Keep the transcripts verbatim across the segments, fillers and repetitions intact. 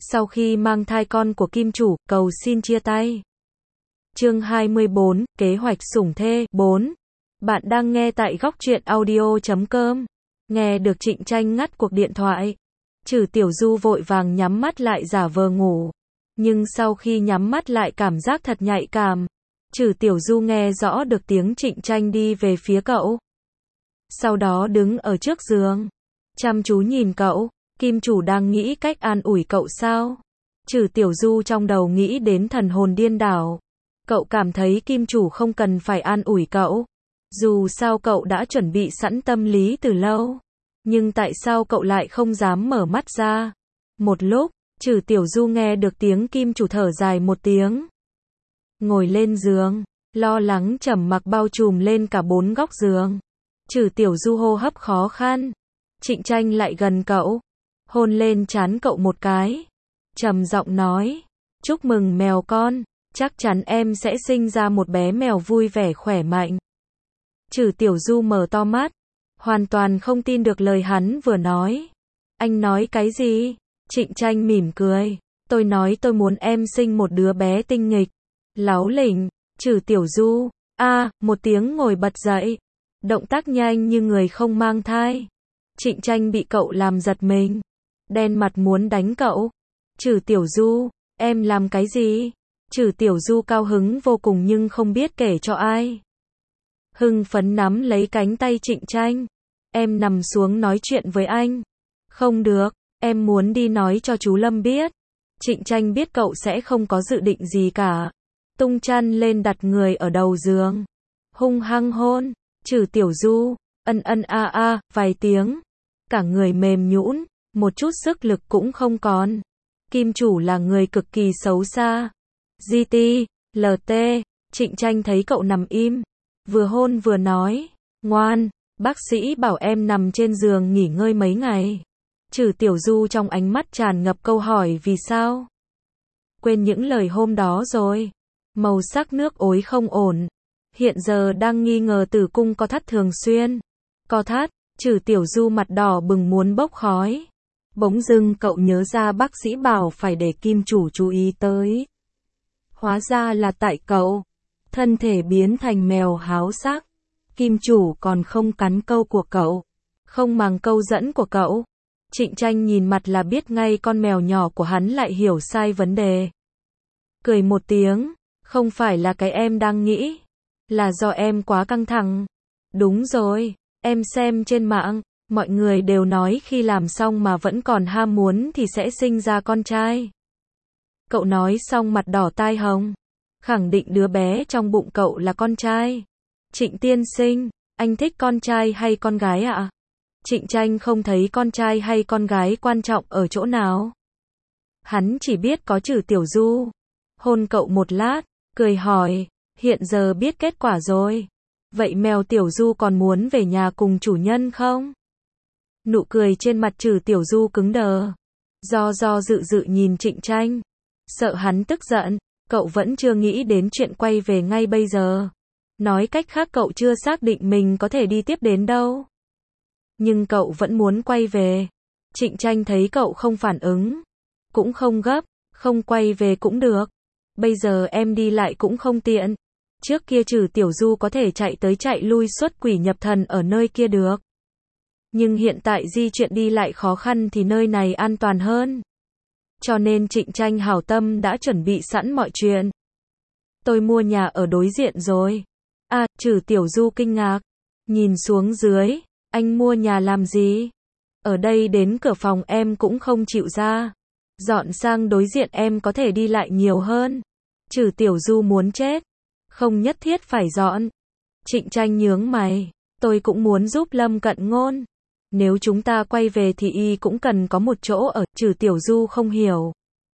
Sau khi mang thai con của kim chủ, cầu xin chia tay. Chương hai mươi bốn, kế hoạch sủng thê. bốn. Bạn đang nghe tại góc truyện audio chấm com. Nghe được Trịnh Tranh ngắt cuộc điện thoại, Trừ Tiểu Du vội vàng nhắm mắt lại giả vờ ngủ. Nhưng sau khi nhắm mắt lại cảm giác thật nhạy cảm. Trừ Tiểu Du nghe rõ được tiếng Trịnh Tranh đi về phía cậu. Sau đó đứng ở trước giường, chăm chú nhìn cậu. Kim chủ đang nghĩ cách an ủi cậu sao? Trừ Tiểu Du trong đầu nghĩ đến thần hồn điên đảo. Cậu cảm thấy kim chủ không cần phải an ủi cậu. Dù sao cậu đã chuẩn bị sẵn tâm lý từ lâu. Nhưng tại sao cậu lại không dám mở mắt ra? Một lúc, Trừ Tiểu Du nghe được tiếng kim chủ thở dài một tiếng. Ngồi lên giường, lo lắng trầm mặc bao trùm lên cả bốn góc giường. Trừ Tiểu Du hô hấp khó khăn. Trịnh Tranh lại gần cậu, hôn lên trán cậu một cái, trầm giọng nói, chúc mừng mèo con, chắc chắn em sẽ sinh ra một bé mèo vui vẻ khỏe mạnh. Trừ Tiểu Du mở to mắt, hoàn toàn không tin được lời hắn vừa nói. Anh nói cái gì? Trịnh Tranh mỉm cười, tôi nói tôi muốn em sinh một đứa bé tinh nghịch, láu lỉnh. Trừ Tiểu Du, a, à, một tiếng ngồi bật dậy, động tác nhanh như người không mang thai. Trịnh Tranh bị cậu làm giật mình, đen mặt muốn đánh cậu. Trừ Tiểu Du, em làm cái gì? Trừ Tiểu Du cao hứng vô cùng nhưng không biết kể cho ai. Hưng phấn nắm lấy cánh tay Trịnh Tranh. Em nằm xuống nói chuyện với anh. Không được, em muốn đi nói cho chú Lâm biết. Trịnh Tranh biết cậu sẽ không có dự định gì cả. Tung chăn lên đặt người ở đầu giường, hung hăng hôn. Trừ Tiểu Du, ân ân a a, vài tiếng. Cả người mềm nhũn, một chút sức lực cũng không còn. Kim chủ là người cực kỳ xấu xa. giê tê, lờ tê, Trịnh Tranh thấy cậu nằm im, vừa hôn vừa nói, ngoan, bác sĩ bảo em nằm trên giường nghỉ ngơi mấy ngày. Trừ Tiểu Du trong ánh mắt tràn ngập câu hỏi vì sao. Quên những lời hôm đó rồi. Màu sắc nước ối không ổn. Hiện giờ đang nghi ngờ tử cung co thắt thường xuyên. Co thắt, Trừ Tiểu Du mặt đỏ bừng muốn bốc khói. Bỗng dưng cậu nhớ ra bác sĩ bảo phải để kim chủ chú ý tới. Hóa ra là tại cậu. Thân thể biến thành mèo háo sắc. Kim chủ còn không cắn câu của cậu. Không màng câu dẫn của cậu. Trịnh Tranh nhìn mặt là biết ngay con mèo nhỏ của hắn lại hiểu sai vấn đề. Cười một tiếng. Không phải là cái em đang nghĩ. Là do em quá căng thẳng. Đúng rồi. Em xem trên mạng, mọi người đều nói khi làm xong mà vẫn còn ham muốn thì sẽ sinh ra con trai. Cậu nói xong mặt đỏ tai hồng. Khẳng định đứa bé trong bụng cậu là con trai. Trịnh tiên sinh, anh thích con trai hay con gái ạ? À? Trịnh Tranh không thấy con trai hay con gái quan trọng ở chỗ nào. Hắn chỉ biết có Trừ Tiểu Du. Hôn cậu một lát, cười hỏi, hiện giờ biết kết quả rồi. Vậy mèo Tiểu Du còn muốn về nhà cùng chủ nhân không? Nụ cười trên mặt Trừ Tiểu Du cứng đờ. Do do dự dự nhìn Trịnh Tranh. Sợ hắn tức giận, cậu vẫn chưa nghĩ đến chuyện quay về ngay bây giờ. Nói cách khác cậu chưa xác định mình có thể đi tiếp đến đâu. Nhưng cậu vẫn muốn quay về. Trịnh Tranh thấy cậu không phản ứng. Cũng không gấp, không quay về cũng được. Bây giờ em đi lại cũng không tiện. Trước kia Trừ Tiểu Du có thể chạy tới chạy lui xuất quỷ nhập thần ở nơi kia được. Nhưng hiện tại di chuyển đi lại khó khăn thì nơi này an toàn hơn. Cho nên Trịnh Tranh hảo tâm đã chuẩn bị sẵn mọi chuyện. Tôi mua nhà ở đối diện rồi. À, Trừ Tiểu Du kinh ngạc. Nhìn xuống dưới, anh mua nhà làm gì? Ở đây đến cửa phòng em cũng không chịu ra. Dọn sang đối diện em có thể đi lại nhiều hơn. Trừ Tiểu Du muốn chết. Không nhất thiết phải dọn. Trịnh Tranh nhướng mày. Tôi cũng muốn giúp Lâm Cận Ngôn. Nếu chúng ta quay về thì y cũng cần có một chỗ ở. Trừ Tiểu Du không hiểu.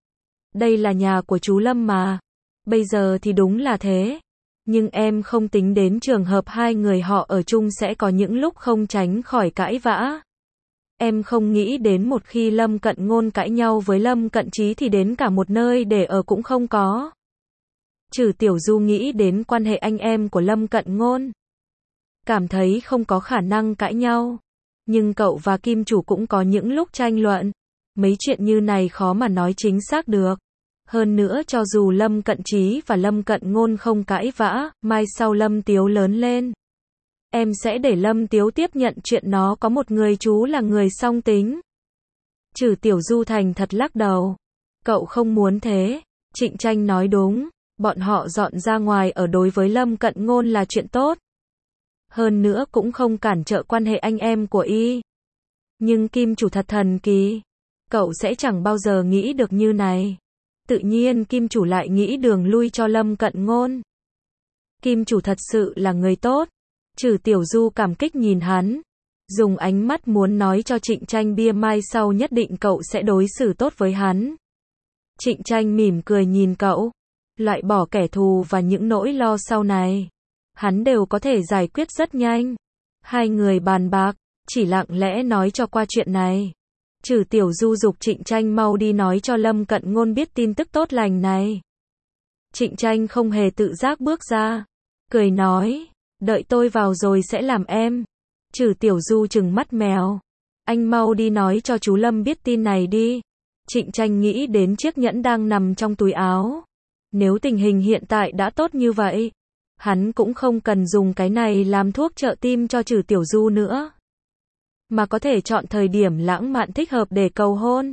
Đây là nhà của chú Lâm mà. Bây giờ thì đúng là thế. Nhưng em không tính đến trường hợp hai người họ ở chung sẽ có những lúc không tránh khỏi cãi vã. Em không nghĩ đến một khi Lâm Cận Ngôn cãi nhau với Lâm Cận Trí thì đến cả một nơi để ở cũng không có. Trừ Tiểu Du nghĩ đến quan hệ anh em của Lâm Cận Ngôn. Cảm thấy không có khả năng cãi nhau. Nhưng cậu và kim chủ cũng có những lúc tranh luận. Mấy chuyện như này khó mà nói chính xác được. Hơn nữa cho dù Lâm Cận Trí và Lâm Cận Ngôn không cãi vã, mai sau Lâm Tiếu lớn lên, em sẽ để Lâm Tiếu tiếp nhận chuyện nó có một người chú là người song tính. Trừ Tiểu Du thành thật lắc đầu. Cậu không muốn thế. Trịnh Tranh nói đúng. Bọn họ dọn ra ngoài ở đối với Lâm Cận Ngôn là chuyện tốt. Hơn nữa cũng không cản trở quan hệ anh em của y. Nhưng Kim Chủ thật thần kỳ. Cậu sẽ chẳng bao giờ nghĩ được như này. Tự nhiên Kim Chủ lại nghĩ đường lui cho Lâm Cận Ngôn. Kim Chủ thật sự là người tốt. Trừ Tiểu Du cảm kích nhìn hắn. Dùng ánh mắt muốn nói cho Trịnh Tranh bia mai sau nhất định cậu sẽ đối xử tốt với hắn. Trịnh Tranh mỉm cười nhìn cậu. Loại bỏ kẻ thù và những nỗi lo sau này. Hắn đều có thể giải quyết rất nhanh. Hai người bàn bạc, chỉ lặng lẽ nói cho qua chuyện này. Trừ Tiểu Du dục Trịnh Tranh mau đi nói cho Lâm Cận Ngôn biết tin tức tốt lành này. Trịnh Tranh không hề tự giác bước ra. Cười nói, đợi tôi vào rồi sẽ làm em. Trừ Tiểu Du trừng mắt mèo. Anh mau đi nói cho chú Lâm biết tin này đi. Trịnh Tranh nghĩ đến chiếc nhẫn đang nằm trong túi áo. Nếu tình hình hiện tại đã tốt như vậy, hắn cũng không cần dùng cái này làm thuốc trợ tim cho Trừ Tiểu Du nữa. Mà có thể chọn thời điểm lãng mạn thích hợp để cầu hôn.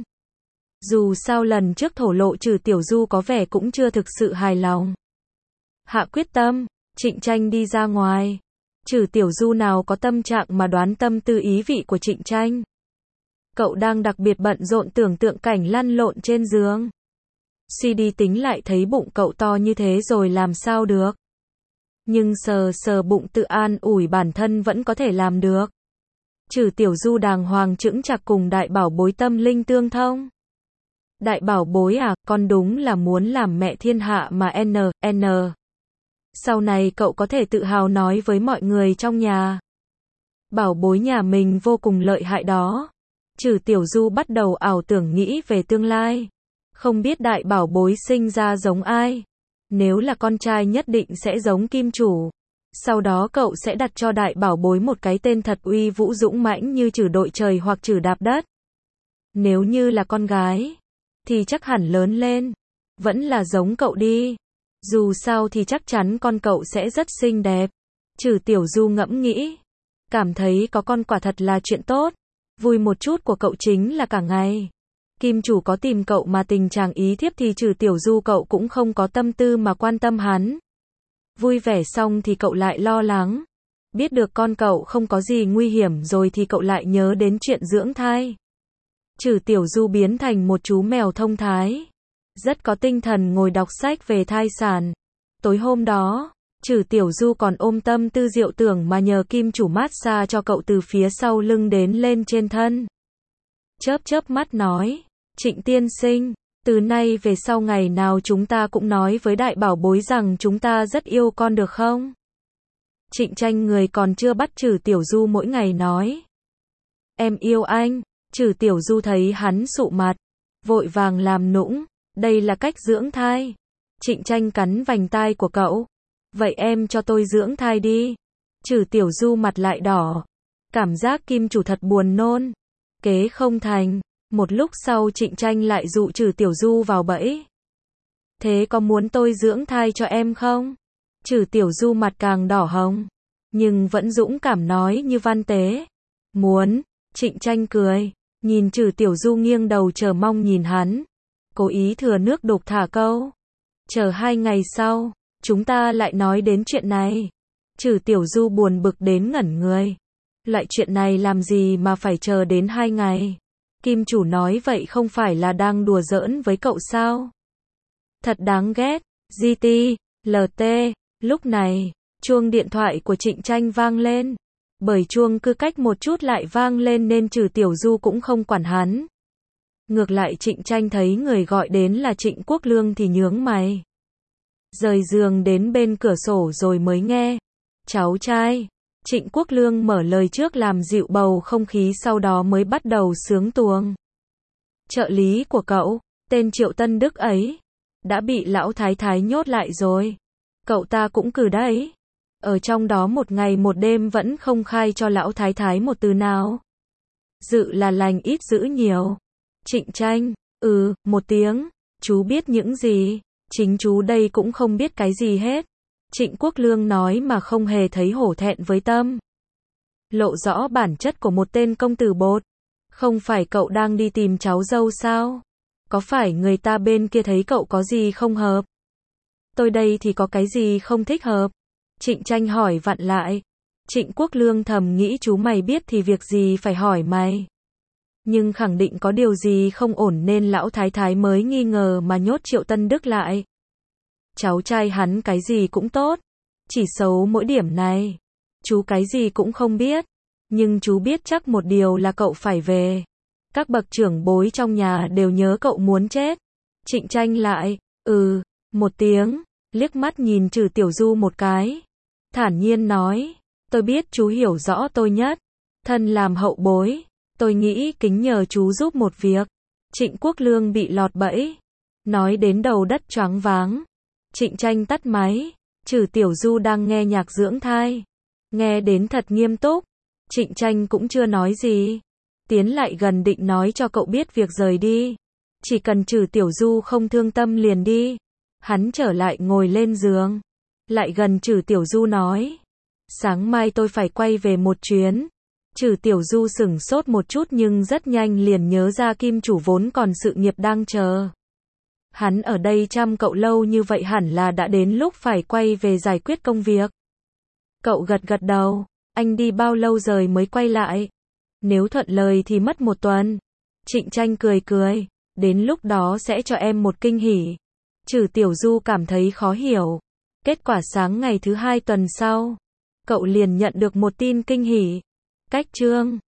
Dù sao lần trước thổ lộ Trừ Tiểu Du có vẻ cũng chưa thực sự hài lòng. Hạ quyết tâm, Trịnh Tranh đi ra ngoài. Trừ Tiểu Du nào có tâm trạng mà đoán tâm tư ý vị của Trịnh Tranh. Cậu đang đặc biệt bận rộn tưởng tượng cảnh lăn lộn trên giường. Suy đi tính lại thấy bụng cậu to như thế rồi làm sao được. Nhưng sờ sờ bụng tự an ủi bản thân vẫn có thể làm được. Trừ Tiểu Du đàng hoàng chững chạc cùng đại bảo bối tâm linh tương thông. Đại bảo bối à, con đúng là muốn làm mẹ thiên hạ mà n, n. Sau này cậu có thể tự hào nói với mọi người trong nhà. Bảo bối nhà mình vô cùng lợi hại đó. Trừ Tiểu Du bắt đầu ảo tưởng nghĩ về tương lai. Không biết đại bảo bối sinh ra giống ai. Nếu là con trai nhất định sẽ giống Kim Chủ. Sau đó cậu sẽ đặt cho đại bảo bối một cái tên thật uy vũ dũng mãnh như Trừ đội trời hoặc Trừ đạp đất. Nếu như là con gái, thì chắc hẳn lớn lên vẫn là giống cậu đi. Dù sao thì chắc chắn con cậu sẽ rất xinh đẹp. Trừ Tiểu Du ngẫm nghĩ. Cảm thấy có con quả thật là chuyện tốt. Vui một chút của cậu chính là cả ngày. Kim Chủ có tìm cậu mà tình trạng ý thiếp thì Trừ Tiểu Du cậu cũng không có tâm tư mà quan tâm hắn. Vui vẻ xong thì cậu lại lo lắng. Biết được con cậu không có gì nguy hiểm rồi thì cậu lại nhớ đến chuyện dưỡng thai. Trừ Tiểu Du biến thành một chú mèo thông thái. Rất có tinh thần ngồi đọc sách về thai sản. Tối hôm đó, Trừ Tiểu Du còn ôm tâm tư diệu tưởng mà nhờ Kim Chủ massage cho cậu từ phía sau lưng đến lên trên thân. Chớp chớp mắt nói, Trịnh tiên sinh, từ nay về sau ngày nào chúng ta cũng nói với đại bảo bối rằng chúng ta rất yêu con được không? Trịnh Tranh người còn chưa bắt Trừ Tiểu Du mỗi ngày nói. Em yêu anh. Trừ Tiểu Du thấy hắn sụ mặt, vội vàng làm nũng, đây là cách dưỡng thai. Trịnh Tranh cắn vành tai của cậu. Vậy em cho tôi dưỡng thai đi. Trừ Tiểu Du mặt lại đỏ. Cảm giác Kim Chủ thật buồn nôn. Kế không thành. Một lúc sau Trịnh Tranh lại dụ Trừ Tiểu Du vào bẫy. Thế có muốn tôi dưỡng thai cho em không? Trừ Tiểu Du mặt càng đỏ hồng. Nhưng vẫn dũng cảm nói như văn tế. Muốn. Trịnh Tranh cười. Nhìn Trừ Tiểu Du nghiêng đầu chờ mong nhìn hắn. Cố ý thừa nước đục thả câu. Chờ hai ngày sau, chúng ta lại nói đến chuyện này. Trừ Tiểu Du buồn bực đến ngẩn người. Loại chuyện này làm gì mà phải chờ đến hai ngày? Kim Chủ nói vậy không phải là đang đùa giỡn với cậu sao? Thật đáng ghét. giê tê, lờ tê. Lúc này, chuông điện thoại của Trịnh Tranh vang lên. Bởi chuông cứ cách một chút lại vang lên nên Trừ Tiểu Du cũng không quản hắn. Ngược lại Trịnh Tranh thấy người gọi đến là Trịnh Quốc Lương thì nhướng mày. Rời giường đến bên cửa sổ rồi mới nghe. Cháu trai. Trịnh Quốc Lương mở lời trước làm dịu bầu không khí sau đó mới bắt đầu sướng tuồng. Trợ lý của cậu, tên Triệu Tân Đức ấy, đã bị lão thái thái nhốt lại rồi. Cậu ta cũng cử đấy. Ở trong đó một ngày một đêm vẫn không khai cho lão thái thái một từ nào. Dự là lành ít giữ nhiều. Trịnh Tranh, ừ, một tiếng, chú biết những gì? Chính chú đây cũng không biết cái gì hết. Trịnh Quốc Lương nói mà không hề thấy hổ thẹn với tâm. Lộ rõ bản chất của một tên công tử bột. Không phải cậu đang đi tìm cháu dâu sao? Có phải người ta bên kia thấy cậu có gì không hợp? Tôi đây thì có cái gì không thích hợp? Trịnh Tranh hỏi vặn lại. Trịnh Quốc Lương thầm nghĩ chú mày biết thì việc gì phải hỏi mày. Nhưng khẳng định có điều gì không ổn nên lão thái thái mới nghi ngờ mà nhốt Triệu Tân Đức lại. Cháu trai hắn cái gì cũng tốt. Chỉ xấu mỗi điểm này. Chú cái gì cũng không biết. Nhưng chú biết chắc một điều là cậu phải về. Các bậc trưởng bối trong nhà đều nhớ cậu muốn chết. Trịnh Tranh lại, ừ, một tiếng, liếc mắt nhìn Trừ Tiểu Du một cái. Thản nhiên nói, tôi biết chú hiểu rõ tôi nhất. Thân làm hậu bối, tôi nghĩ kính nhờ chú giúp một việc. Trịnh Quốc Lương bị lọt bẫy. Nói đến đầu đất choáng váng. Trịnh Tranh tắt máy. Trừ Tiểu Du đang nghe nhạc dưỡng thai. Nghe đến thật nghiêm túc. Trịnh Tranh cũng chưa nói gì. Tiến lại gần định nói cho cậu biết việc rời đi. Chỉ cần Trừ Tiểu Du không thương tâm liền đi. Hắn trở lại ngồi lên giường. Lại gần Trừ Tiểu Du nói. Sáng mai tôi phải quay về một chuyến. Trừ Tiểu Du sửng sốt một chút nhưng rất nhanh liền nhớ ra Kim chủ vốn còn sự nghiệp đang chờ. Hắn ở đây chăm cậu lâu như vậy hẳn là đã đến lúc phải quay về giải quyết công việc. Cậu gật gật đầu. Anh đi bao lâu rồi mới quay lại? Nếu thuận lời thì mất một tuần. Trịnh Tranh cười cười. Đến lúc đó sẽ cho em một kinh hỉ. Trừ Tiểu Du cảm thấy khó hiểu. Kết quả sáng ngày thứ hai tuần sau, cậu liền nhận được một tin kinh hỉ. Cách chương